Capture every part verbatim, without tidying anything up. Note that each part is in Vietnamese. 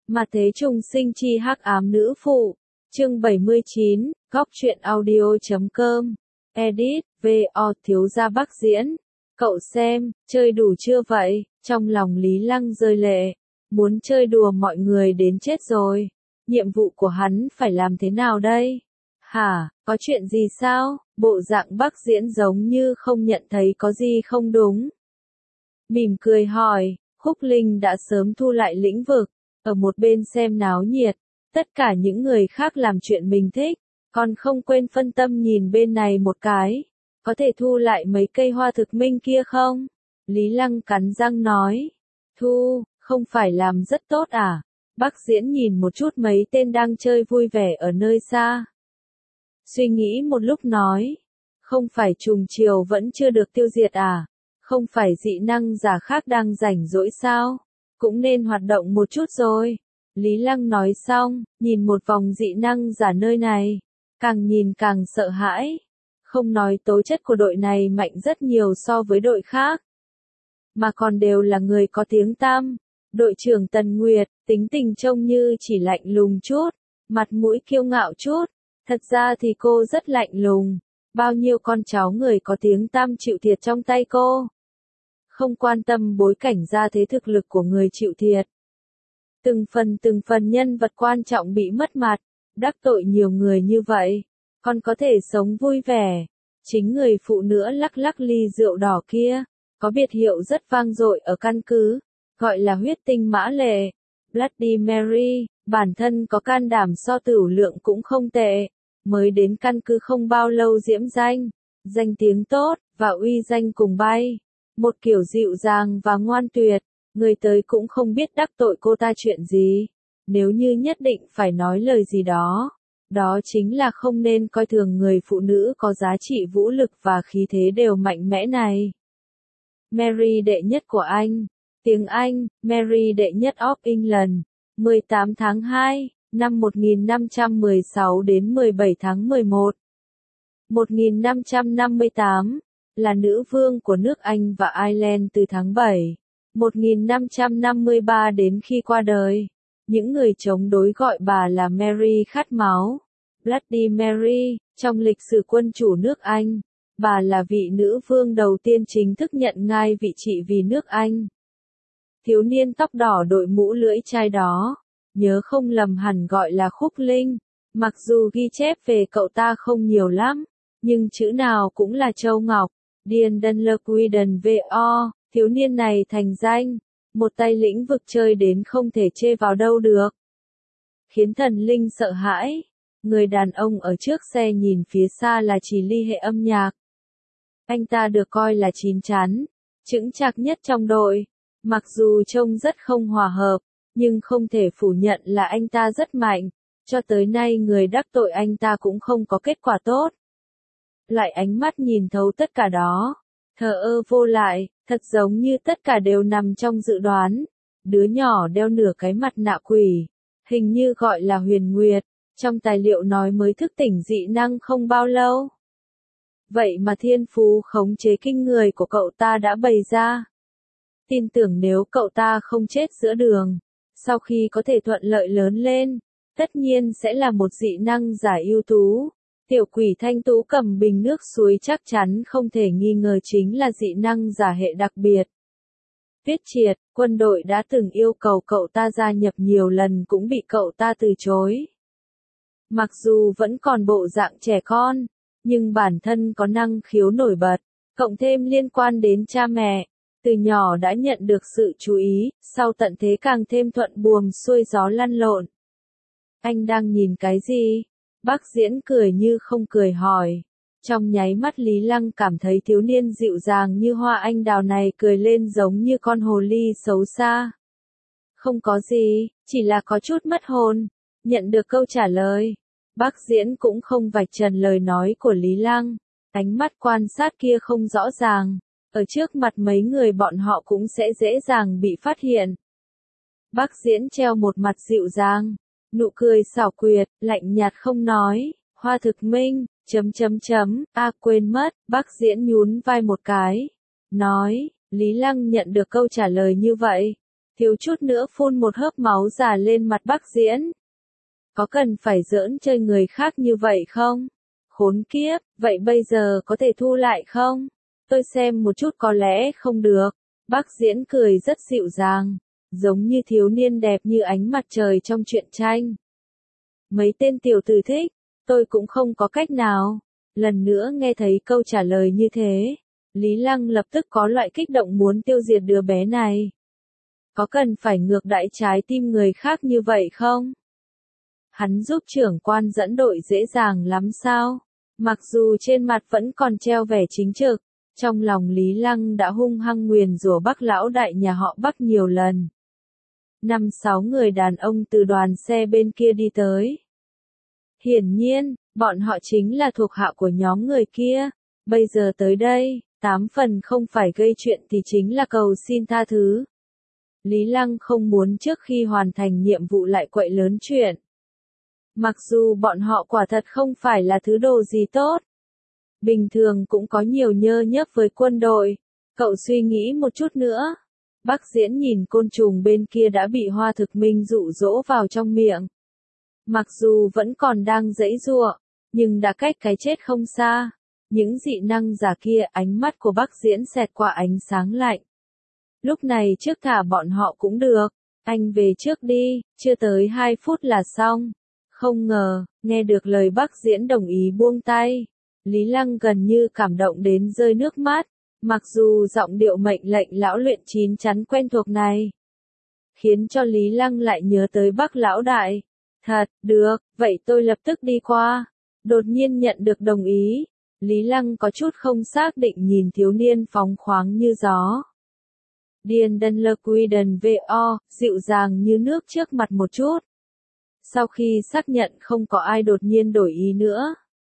Mà thế trùng sinh chi hắc ám nữ phụ. Chương bảy mươi chín, góc truyện audio.com. Edit, vê o thiếu gia Bắc Diễn. Cậu xem, chơi đủ chưa vậy? Trong lòng Lý Lăng rơi lệ. Muốn chơi đùa mọi người đến chết rồi. Nhiệm vụ của hắn phải làm thế nào đây? Hả, có chuyện gì sao? Bộ dạng Bắc Diễn giống như không nhận thấy có gì không đúng. Mỉm cười hỏi, Khúc Linh đã sớm thu lại lĩnh vực, ở một bên xem náo nhiệt. Tất cả những người khác làm chuyện mình thích, còn không quên phân tâm nhìn bên này một cái. Có thể thu lại mấy cây hoa thực minh kia không? Lý Lăng cắn răng nói. Thu, không phải làm rất tốt à? Bắc Diễn nhìn một chút mấy tên đang chơi vui vẻ ở nơi xa. Suy nghĩ một lúc nói. Không phải trùng chiều vẫn chưa được tiêu diệt à? Không phải dị năng giả khác đang rảnh rỗi sao? Cũng nên hoạt động một chút rồi. Lý Lăng nói xong, nhìn một vòng dị năng giả nơi này. Càng nhìn càng sợ hãi. Không nói tố chất của đội này mạnh rất nhiều so với đội khác. Mà còn đều là người có tiếng tăm. Đội trưởng Tần Nguyệt, tính tình trông như chỉ lạnh lùng chút. Mặt mũi kiêu ngạo chút. Thật ra thì cô rất lạnh lùng. Bao nhiêu con cháu người có tiếng tăm chịu thiệt trong tay cô. Không quan tâm bối cảnh ra thế thực lực của người chịu thiệt. Từng phần từng phần nhân vật quan trọng bị mất mặt, đắc tội nhiều người như vậy, còn có thể sống vui vẻ. Chính người phụ nữ lắc lắc ly rượu đỏ kia, có biệt hiệu rất vang dội ở căn cứ, gọi là huyết tinh mã lệ, Bloody Mary, bản thân có can đảm so tửu lượng cũng không tệ, mới đến căn cứ không bao lâu diễm danh, danh tiếng tốt, và uy danh cùng bay, một kiểu dịu dàng và ngoan tuyệt. Người tới cũng không biết đắc tội cô ta chuyện gì. Nếu như nhất định phải nói lời gì đó, đó chính là không nên coi thường người phụ nữ có giá trị vũ lực và khí thế đều mạnh mẽ này. Mary đệ nhất của Anh. Tiếng Anh, Mary đệ nhất of England. mười tám tháng hai, năm một nghìn năm trăm mười sáu đến mười bảy tháng mười một. một nghìn năm trăm năm mươi tám, là nữ vương của nước Anh và Ireland từ tháng bảy. một nghìn năm trăm năm mươi ba đến khi qua đời. Những người chống đối gọi bà là Mary khát máu. Bloody Mary, trong lịch sử quân chủ nước Anh, bà là vị nữ vương đầu tiên chính thức nhận ngai vị trị vì nước Anh. Thiếu niên tóc đỏ đội mũ lưỡi chai đó, nhớ không lầm hẳn gọi là Khúc Linh. Mặc dù ghi chép về cậu ta không nhiều lắm, nhưng chữ nào cũng là châu ngọc. Điền Đân Lơ Quiden vê o. Thiếu niên này thành danh, một tay lĩnh vực chơi đến không thể chê vào đâu được. Khiến thần linh sợ hãi, người đàn ông ở trước xe nhìn phía xa là chỉ ly hệ âm nhạc. Anh ta được coi là chín chắn, chững chạc nhất trong đội, mặc dù trông rất không hòa hợp, nhưng không thể phủ nhận là anh ta rất mạnh, cho tới nay người đắc tội anh ta cũng không có kết quả tốt. Lại ánh mắt nhìn thấu tất cả đó. Thờ ơ vô lại, thật giống như tất cả đều nằm trong dự đoán. Đứa nhỏ đeo nửa cái mặt nạ quỷ, hình như gọi là Huyền Nguyệt, trong tài liệu nói mới thức tỉnh dị năng không bao lâu. Vậy mà thiên phú khống chế kinh người của cậu ta đã bày ra. Tin tưởng nếu cậu ta không chết giữa đường, sau khi có thể thuận lợi lớn lên, tất nhiên sẽ là một dị năng giả ưu tú. Tiểu quỷ thanh tú cầm bình nước suối chắc chắn không thể nghi ngờ chính là dị năng giả hệ đặc biệt. Viết triệt, quân đội đã từng yêu cầu cậu ta gia nhập nhiều lần cũng bị cậu ta từ chối. Mặc dù vẫn còn bộ dạng trẻ con, nhưng bản thân có năng khiếu nổi bật, cộng thêm liên quan đến cha mẹ, từ nhỏ đã nhận được sự chú ý, sau tận thế càng thêm thuận buồm xuôi gió lăn lộn. Anh đang nhìn cái gì? Bắc Diễn cười như không cười hỏi. Trong nháy mắt Lý Lăng cảm thấy thiếu niên dịu dàng như hoa anh đào này cười lên giống như con hồ ly xấu xa. Không có gì, chỉ là có chút mất hồn. Nhận được câu trả lời, Bắc Diễn cũng không vạch trần lời nói của Lý Lăng. Ánh mắt quan sát kia không rõ ràng. Ở trước mặt mấy người bọn họ cũng sẽ dễ dàng bị phát hiện. Bắc Diễn treo một mặt dịu dàng. Nụ cười xảo quyệt, lạnh nhạt không nói, hoa thực minh, chấm chấm chấm, a quên mất, Bắc Diễn nhún vai một cái. Nói, Lý Lăng nhận được câu trả lời như vậy. thiếu chút nữa phun một hớp máu già lên mặt Bắc Diễn. Có cần phải giỡn chơi người khác như vậy không? Khốn kiếp, vậy bây giờ có thể thu lại không? Tôi xem một chút có lẽ không được. Bắc Diễn cười rất dịu dàng, giống như thiếu niên đẹp như ánh mặt trời trong truyện tranh. Mấy tên tiểu tử thích, tôi cũng không có cách nào. Lần nữa nghe thấy câu trả lời như thế, Lý Lăng lập tức có loại kích động muốn tiêu diệt đứa bé này. Có cần phải ngược đãi trái tim người khác như vậy không? Hắn giúp trưởng quan dẫn đội dễ dàng lắm sao? Mặc dù trên mặt vẫn còn treo vẻ chính trực, trong lòng Lý Lăng đã hung hăng nguyền rủa Bắc lão đại nhà họ Bắc nhiều lần. Năm sáu người đàn ông từ đoàn xe bên kia đi tới. Hiển nhiên, bọn họ chính là thuộc hạ của nhóm người kia. Bây giờ tới đây, tám phần không phải gây chuyện thì chính là cầu xin tha thứ. Lý Lăng không muốn trước khi hoàn thành nhiệm vụ lại quậy lớn chuyện. Mặc dù bọn họ quả thật không phải là thứ đồ gì tốt. Bình thường cũng có nhiều nhơ nhớp với quân đội. Cậu suy nghĩ một chút nữa. Bắc Diễn nhìn côn trùng bên kia đã bị Hoa Thực Minh dụ dỗ vào trong miệng. Mặc dù vẫn còn đang giãy giụa, nhưng đã cách cái chết không xa. Những dị năng giả kia, ánh mắt của Bắc Diễn xẹt qua ánh sáng lạnh. Lúc này trước thả bọn họ cũng được. Anh về trước đi, chưa tới hai phút là xong. Không ngờ, nghe được lời Bắc Diễn đồng ý buông tay. Lý Lăng gần như cảm động đến rơi nước mắt. Mặc dù giọng điệu mệnh lệnh lão luyện chín chắn quen thuộc này, khiến cho Lý Lăng lại nhớ tới Bắc lão đại. Thật, được, vậy tôi lập tức đi qua. Đột nhiên nhận được đồng ý. Lý Lăng có chút không xác định nhìn thiếu niên phóng khoáng như gió. Điền Đân Lơ Quy Đần vê o, dịu dàng như nước trước mặt một chút. Sau khi xác nhận không có ai đột nhiên đổi ý nữa,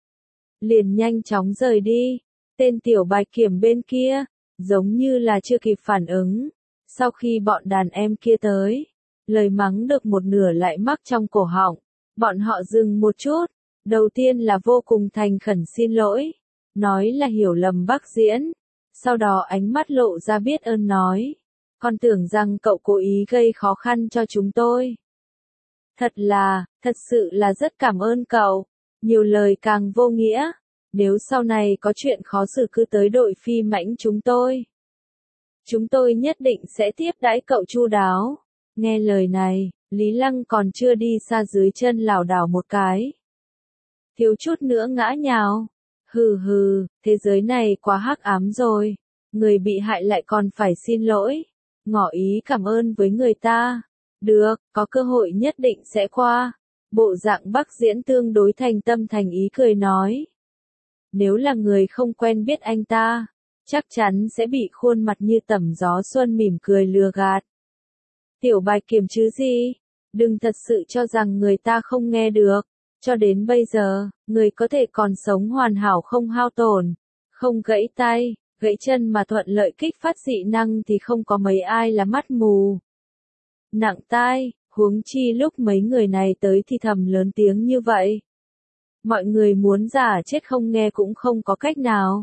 liền nhanh chóng rời đi. Tên tiểu bạch kiểm bên kia, giống như là chưa kịp phản ứng. Sau khi bọn đàn em kia tới, lời mắng được một nửa lại mắc trong cổ họng. Bọn họ dừng một chút. Đầu tiên là vô cùng thành khẩn xin lỗi. Nói là hiểu lầm Bắc Diễn. Sau đó ánh mắt lộ ra biết ơn nói. Con tưởng rằng cậu cố ý gây khó khăn cho chúng tôi. Thật là, thật sự là rất cảm ơn cậu. Nhiều lời càng vô nghĩa. Nếu sau này có chuyện khó xử cứ tới đội phi mãnh chúng tôi. Chúng tôi nhất định sẽ tiếp đãi cậu chu đáo. Nghe lời này, Lý Lăng còn chưa đi xa dưới chân lảo đảo một cái. Thiếu chút nữa ngã nhào. Hừ hừ, thế giới này quá hắc ám rồi. Người bị hại lại còn phải xin lỗi. Ngỏ ý cảm ơn với người ta. Được, có cơ hội nhất định sẽ qua. Bộ dạng Bắc Diễn tương đối thành tâm thành ý cười nói. Nếu là người không quen biết anh ta, chắc chắn sẽ bị khuôn mặt như tẩm gió xuân mỉm cười lừa gạt. Tiểu bạch kiểm chứ gì? Đừng thật sự cho rằng người ta không nghe được. Cho đến bây giờ, người có thể còn sống hoàn hảo không hao tổn, không gãy tay, gãy chân mà thuận lợi kích phát dị năng thì không có mấy ai là mắt mù. Nặng tai, huống chi lúc mấy người này tới thì thầm lớn tiếng như vậy. Mọi người muốn giả chết không nghe cũng không có cách nào.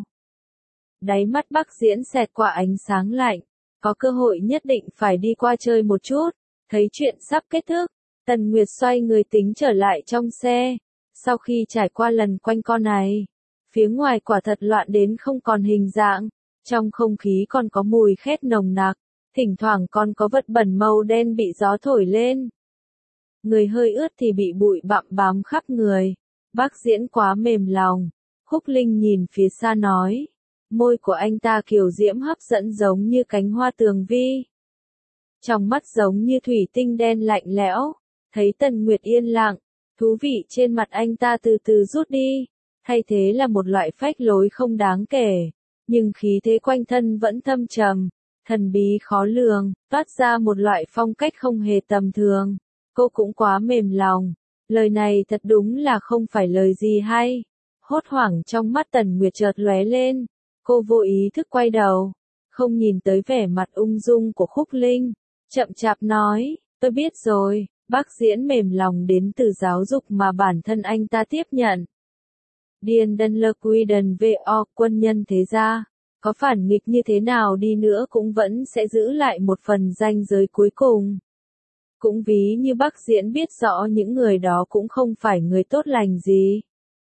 Đáy mắt Bắc Diễn xẹt qua ánh sáng lạnh. Có cơ hội nhất định phải đi qua chơi một chút. Thấy chuyện sắp kết thúc, Tần Nguyệt xoay người tính trở lại trong xe. Sau khi trải qua lần quanh co này, phía ngoài quả thật loạn đến không còn hình dạng. Trong không khí còn có mùi khét nồng nặc. Thỉnh thoảng còn có vật bẩn màu đen bị gió thổi lên. Người hơi ướt thì bị bụi bặm bám khắp người. Bắc Diễn quá mềm lòng. Khúc Linh nhìn phía xa nói. Môi của anh ta kiều diễm hấp dẫn giống như cánh hoa tường vi. Trong mắt giống như thủy tinh đen lạnh lẽo. Thấy Tần Nguyệt yên lặng. Thú vị trên mặt anh ta từ từ rút đi. Thay thế là một loại phách lối không đáng kể. Nhưng khí thế quanh thân vẫn thâm trầm. Thần bí khó lường. Toát ra một loại phong cách không hề tầm thường. Cô cũng quá mềm lòng. Lời này thật đúng là không phải lời gì hay. Hốt hoảng trong mắt Tần Nguyệt chợt lóe lên. Cô vô ý thức quay đầu. Không nhìn tới vẻ mặt ung dung của Khúc Linh. Chậm chạp nói, tôi biết rồi. Bắc Diễn mềm lòng đến từ giáo dục mà bản thân anh ta tiếp nhận. Điền Đân Lơ Quy Đần vê o quân nhân thế gia. có phản nghịch như thế nào đi nữa cũng vẫn sẽ giữ lại một phần ranh giới cuối cùng. Cũng ví như Bắc Diễn biết rõ những người đó cũng không phải người tốt lành gì.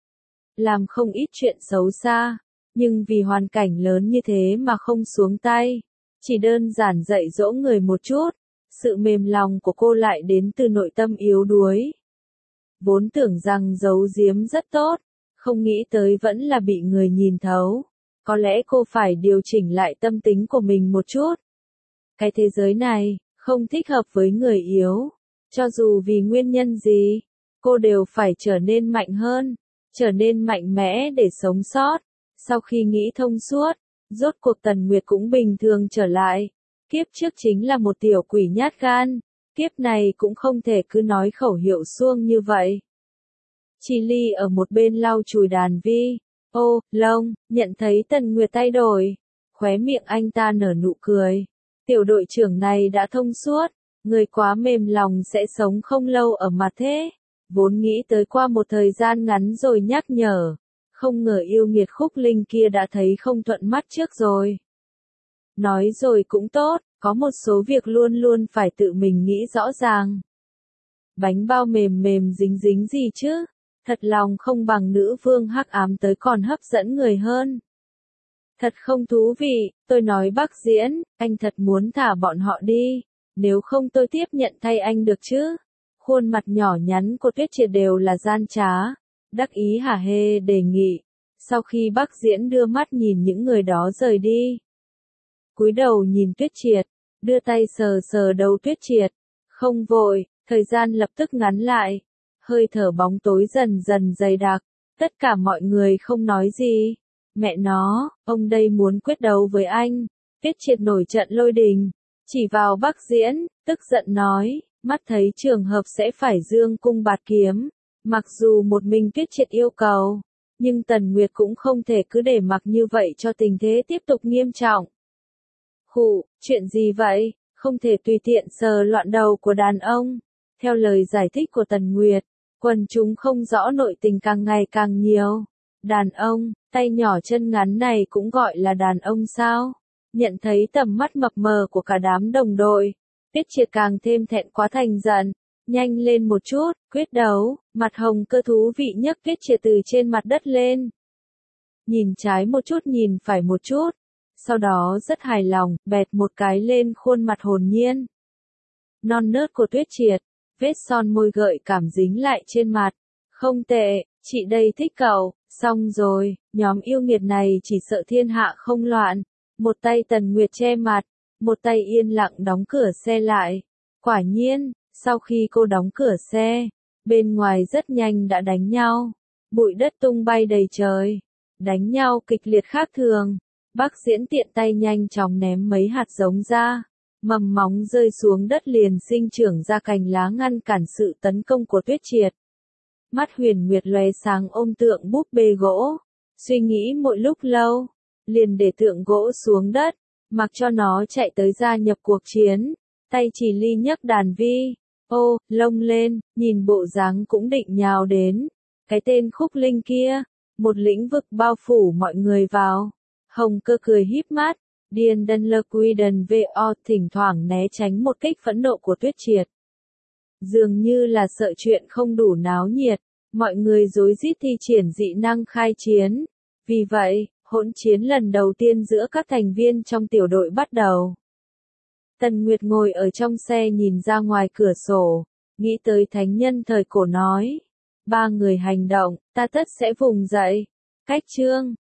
Làm không ít chuyện xấu xa, nhưng vì hoàn cảnh lớn như thế mà không xuống tay. Chỉ đơn giản dạy dỗ người một chút, sự mềm lòng của cô lại đến từ nội tâm yếu đuối. Vốn tưởng rằng giấu giếm rất tốt, không nghĩ tới vẫn là bị người nhìn thấu. Có lẽ cô phải điều chỉnh lại tâm tính của mình một chút. Cái thế giới này, không thích hợp với người yếu. Cho dù vì nguyên nhân gì, cô đều phải trở nên mạnh hơn, trở nên mạnh mẽ để sống sót. Sau khi nghĩ thông suốt, rốt cuộc Tần Nguyệt cũng bình thường trở lại. Kiếp trước chính là một tiểu quỷ nhát gan, kiếp này cũng không thể cứ nói khẩu hiệu suông như vậy. Chi Ly ở một bên lau chùi đàn vi. Ô, Long, nhận thấy Tần Nguyệt thay đổi. Khóe miệng anh ta nở nụ cười. Tiểu đội trưởng này đã thông suốt, người quá mềm lòng sẽ sống không lâu ở mặt thế. Vốn nghĩ tới qua một thời gian ngắn rồi nhắc nhở. Không ngờ yêu nghiệt Khúc Linh kia đã thấy không thuận mắt trước rồi. Nói rồi cũng tốt, có một số việc luôn luôn phải tự mình nghĩ rõ ràng. Bánh bao mềm mềm dính dính gì chứ? Thật lòng không bằng nữ vương hắc ám tới còn hấp dẫn người hơn. Thật không thú vị, tôi nói Bắc Diễn, anh thật muốn thả bọn họ đi, nếu không tôi tiếp nhận thay anh được chứ. Khuôn mặt nhỏ nhắn của Tuyết Triệt đều là gian trá, đắc ý hả hê đề nghị. Sau khi Bắc Diễn đưa mắt nhìn những người đó rời đi, cúi đầu nhìn Tuyết Triệt, đưa tay sờ sờ đầu Tuyết Triệt, không vội, thời gian lập tức ngắn lại. Hơi thở bóng tối dần dần dày đặc, tất cả mọi người không nói gì. Mẹ nó, ông đây muốn quyết đấu với anh. Tuyết Triệt nổi trận lôi đình, chỉ vào Bắc Diễn, tức giận nói, mắt thấy trường hợp sẽ phải dương cung bạt kiếm. Mặc dù một mình Tuyết Triệt yêu cầu, nhưng Tần Nguyệt cũng không thể cứ để mặc như vậy cho tình thế tiếp tục nghiêm trọng. Khụ, chuyện gì vậy, không thể tùy tiện sờ loạn đầu của đàn ông. Theo lời giải thích của Tần Nguyệt, quần chúng không rõ nội tình càng ngày càng nhiều. Đàn ông, tay nhỏ chân ngắn này cũng gọi là đàn ông sao? Nhận thấy tầm mắt mập mờ của cả đám đồng đội, Tuyết Triệt càng thêm thẹn quá thành giận. Nhanh lên một chút, quyết đấu, mặt hồng cơ thú vị nhấc Tuyết Triệt từ trên mặt đất lên. Nhìn trái một chút nhìn phải một chút, sau đó rất hài lòng, bẹt một cái lên khuôn mặt hồn nhiên. Non nớt của Tuyết Triệt, vết son môi gợi cảm dính lại trên mặt. Không tệ, chị đây thích cậu, xong rồi, nhóm yêu nghiệt này chỉ sợ thiên hạ không loạn. Một tay Tần Nguyệt che mặt, một tay yên lặng đóng cửa xe lại. Quả nhiên, sau khi cô đóng cửa xe, bên ngoài rất nhanh đã đánh nhau. Bụi đất tung bay đầy trời, đánh nhau kịch liệt khác thường. Bắc Diễn tiện tay nhanh chóng ném mấy hạt giống ra. Mầm móng rơi xuống đất liền sinh trưởng ra cành lá ngăn cản sự tấn công của Tuyết Triệt. Mắt Huyền Nguyệt lóe sáng ôm tượng búp bê gỗ, suy nghĩ một lúc lâu, liền để tượng gỗ xuống đất, mặc cho nó chạy tới gia nhập cuộc chiến. Tay Chỉ Ly nhấc đàn vi, ô, lông lên, nhìn bộ dáng cũng định nhào đến. Cái tên Khúc Linh kia, một lĩnh vực bao phủ mọi người vào. Hồng Cơ cười híp mắt. Điền Đân Lơ Quy Đần Vo thỉnh thoảng né tránh một kích phẫn nộ của Tuyết Triệt. Dường như là sợ chuyện không đủ náo nhiệt, mọi người rối rít thi triển dị năng khai chiến. Vì vậy, hỗn chiến lần đầu tiên giữa các thành viên trong tiểu đội bắt đầu. Tần Nguyệt ngồi ở trong xe nhìn ra ngoài cửa sổ, nghĩ tới thánh nhân thời cổ nói. Ba người hành động, ta tất sẽ vùng dậy. Cách chương